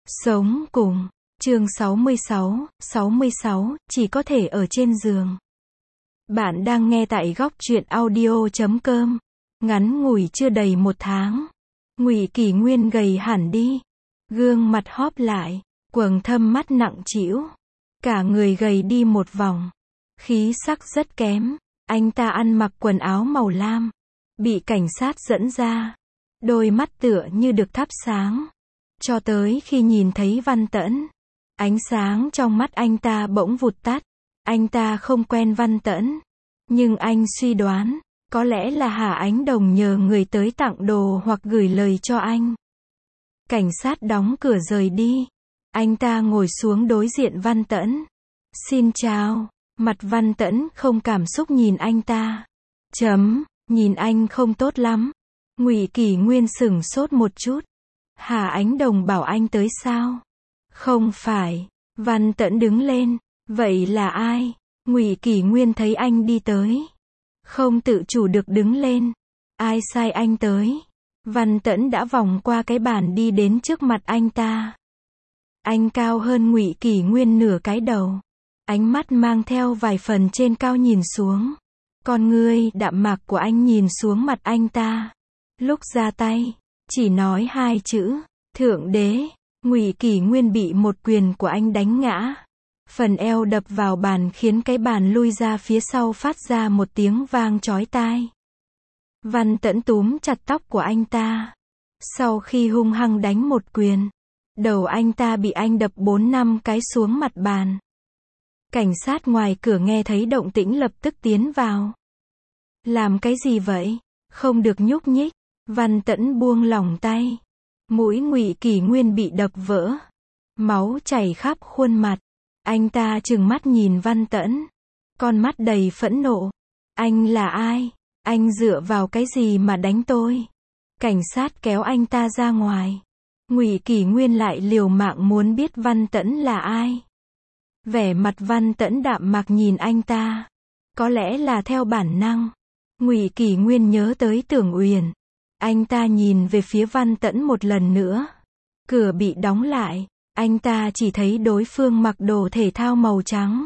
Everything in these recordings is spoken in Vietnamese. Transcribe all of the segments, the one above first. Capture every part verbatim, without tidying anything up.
Sống cùng. Chương sáu mươi sáu, sáu mươi sáu, chỉ có thể ở trên giường. Bạn đang nghe tại góc truyện audio chấm com. Ngắn ngủi chưa đầy một tháng, Ngụy Kỷ Nguyên gầy hẳn đi, gương mặt hóp lại, quầng thâm mắt nặng trĩu, cả người gầy đi một vòng, khí sắc rất kém. Anh ta ăn mặc quần áo màu lam, bị cảnh sát dẫn ra, đôi mắt tựa như được thắp sáng, cho tới khi nhìn thấy Văn Tẫn, ánh sáng trong mắt anh ta bỗng vụt tắt. Anh ta không quen Văn Tẫn, nhưng anh suy đoán, có lẽ là Hà Ánh Đồng nhờ người tới tặng đồ hoặc gửi lời cho anh. Cảnh sát đóng cửa rời đi. Anh ta ngồi xuống đối diện Văn Tẫn. Xin chào. Mặt Văn Tẫn không cảm xúc nhìn anh ta. Chấm, nhìn anh không tốt lắm. Ngụy Kỷ Nguyên sửng sốt một chút. Hà Ánh Đồng bảo anh tới sao? Không phải. Văn Tẫn đứng lên. Vậy là ai? Ngụy Kỷ Nguyên thấy anh đi tới, không tự chủ được đứng lên. Ai sai anh tới? Văn Tẫn đã vòng qua cái bàn đi đến trước mặt anh ta. Anh cao hơn Ngụy Kỷ Nguyên nửa cái đầu. Ánh mắt mang theo vài phần trên cao nhìn xuống. Con ngươi đạm mạc của anh nhìn xuống mặt anh ta. Lúc ra tay, chỉ nói hai chữ, Thượng Đế. Ngụy Kỷ Nguyên bị một quyền của anh đánh ngã. Phần eo đập vào bàn khiến cái bàn lui ra phía sau phát ra một tiếng vang chói tai. Văn Tẫn túm chặt tóc của anh ta. Sau khi hung hăng đánh một quyền, đầu anh ta bị anh đập bốn năm cái xuống mặt bàn. Cảnh sát ngoài cửa nghe thấy động tĩnh lập tức tiến vào. Làm cái gì vậy? Không được nhúc nhích. Văn Tẫn buông lỏng tay. Mũi Ngụy Kỷ Nguyên bị đập vỡ, máu chảy khắp khuôn mặt. Anh ta trừng mắt nhìn Văn Tẫn, con mắt đầy phẫn nộ. Anh là ai? Anh dựa vào cái gì mà đánh tôi? Cảnh sát kéo anh ta ra ngoài. Ngụy Kỷ Nguyên lại liều mạng muốn biết Văn Tẫn là ai. Vẻ mặt Văn Tẫn đạm mạc nhìn anh ta. Có lẽ là theo bản năng, Ngụy Kỷ Nguyên nhớ tới Tưởng Uyển. Anh ta nhìn về phía Văn Tẫn một lần nữa. Cửa bị đóng lại. Anh ta chỉ thấy đối phương mặc đồ thể thao màu trắng.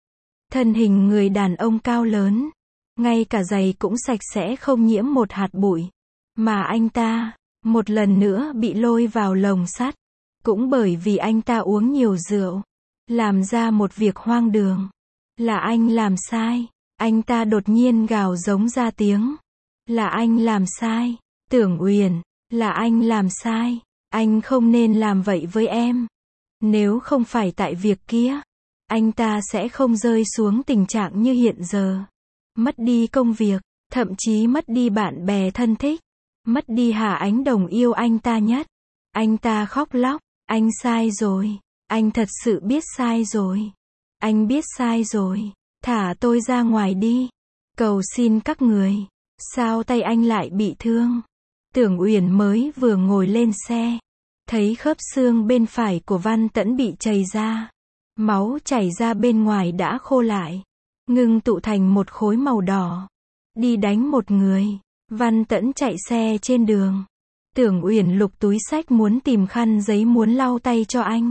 Thân hình người đàn ông cao lớn. Ngay cả giày cũng sạch sẽ không nhiễm một hạt bụi. Mà anh ta, một lần nữa bị lôi vào lồng sắt. Cũng bởi vì anh ta uống nhiều rượu. Làm ra một việc hoang đường. Là anh làm sai. Anh ta đột nhiên gào giống ra tiếng. Là anh làm sai. Tưởng Uyển, là anh làm sai. Anh không nên làm vậy với em. Nếu không phải tại việc kia, anh ta sẽ không rơi xuống tình trạng như hiện giờ. Mất đi công việc, thậm chí mất đi bạn bè thân thích, mất đi Hà Ánh Đồng yêu anh ta nhất. Anh ta khóc lóc, anh sai rồi, anh thật sự biết sai rồi. Anh biết sai rồi, thả tôi ra ngoài đi. Cầu xin các người, sao tay anh lại bị thương? Tưởng Uyển mới vừa ngồi lên xe, thấy khớp xương bên phải của Văn Tẫn bị chày ra. Máu chảy ra bên ngoài đã khô lại, ngưng tụ thành một khối màu đỏ. Đi đánh một người. Văn Tẫn chạy xe trên đường. Tưởng Uyển lục túi xách muốn tìm khăn giấy muốn lau tay cho anh.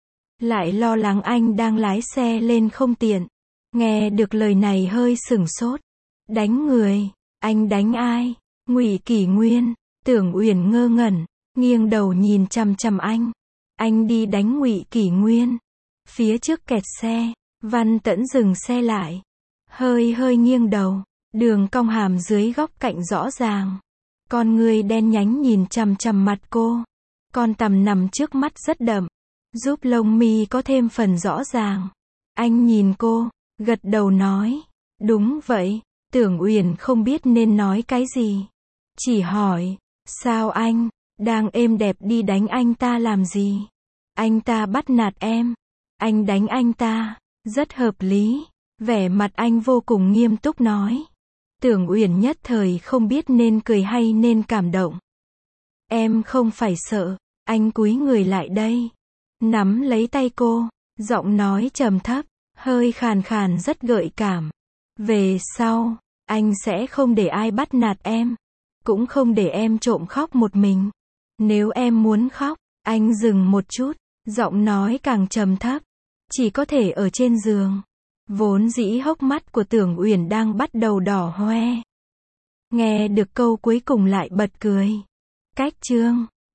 Lại lo lắng anh đang lái xe lên không tiện. Nghe được lời này hơi sửng sốt. Đánh người? Anh đánh ai? Ngụy Kỷ Nguyên. Tưởng Uyển ngơ ngẩn, nghiêng đầu nhìn chằm chằm anh. Anh đi đánh Ngụy Kỷ Nguyên. Phía trước kẹt xe. Văn Tẫn dừng xe lại, hơi hơi nghiêng đầu, đường cong hàm dưới góc cạnh rõ ràng. Con người đen nhánh nhìn chằm chằm mặt cô. Con tằm nằm trước mắt rất đậm, giúp lông mi có thêm phần rõ ràng. Anh nhìn cô, gật đầu nói, đúng vậy. Tưởng Uyển không biết nên nói cái gì, chỉ hỏi, sao anh đang êm đẹp đi đánh anh ta làm gì? Anh ta bắt nạt em, anh đánh anh ta, rất hợp lý. Vẻ mặt anh vô cùng nghiêm túc nói. Tưởng Uyển nhất thời không biết nên cười hay nên cảm động. Em không phải sợ. Anh cúi người lại đây, nắm lấy tay cô, giọng nói trầm thấp, hơi khàn khàn rất gợi cảm. Về sau, anh sẽ không để ai bắt nạt em, cũng không để em trộm khóc một mình. Nếu em muốn khóc, anh dừng một chút, Giọng nói càng trầm thấp. Chỉ có thể ở trên giường. Vốn dĩ hốc mắt của Tưởng Uyển đang bắt đầu đỏ hoe. Nghe được câu cuối cùng lại bật cười. Cách chương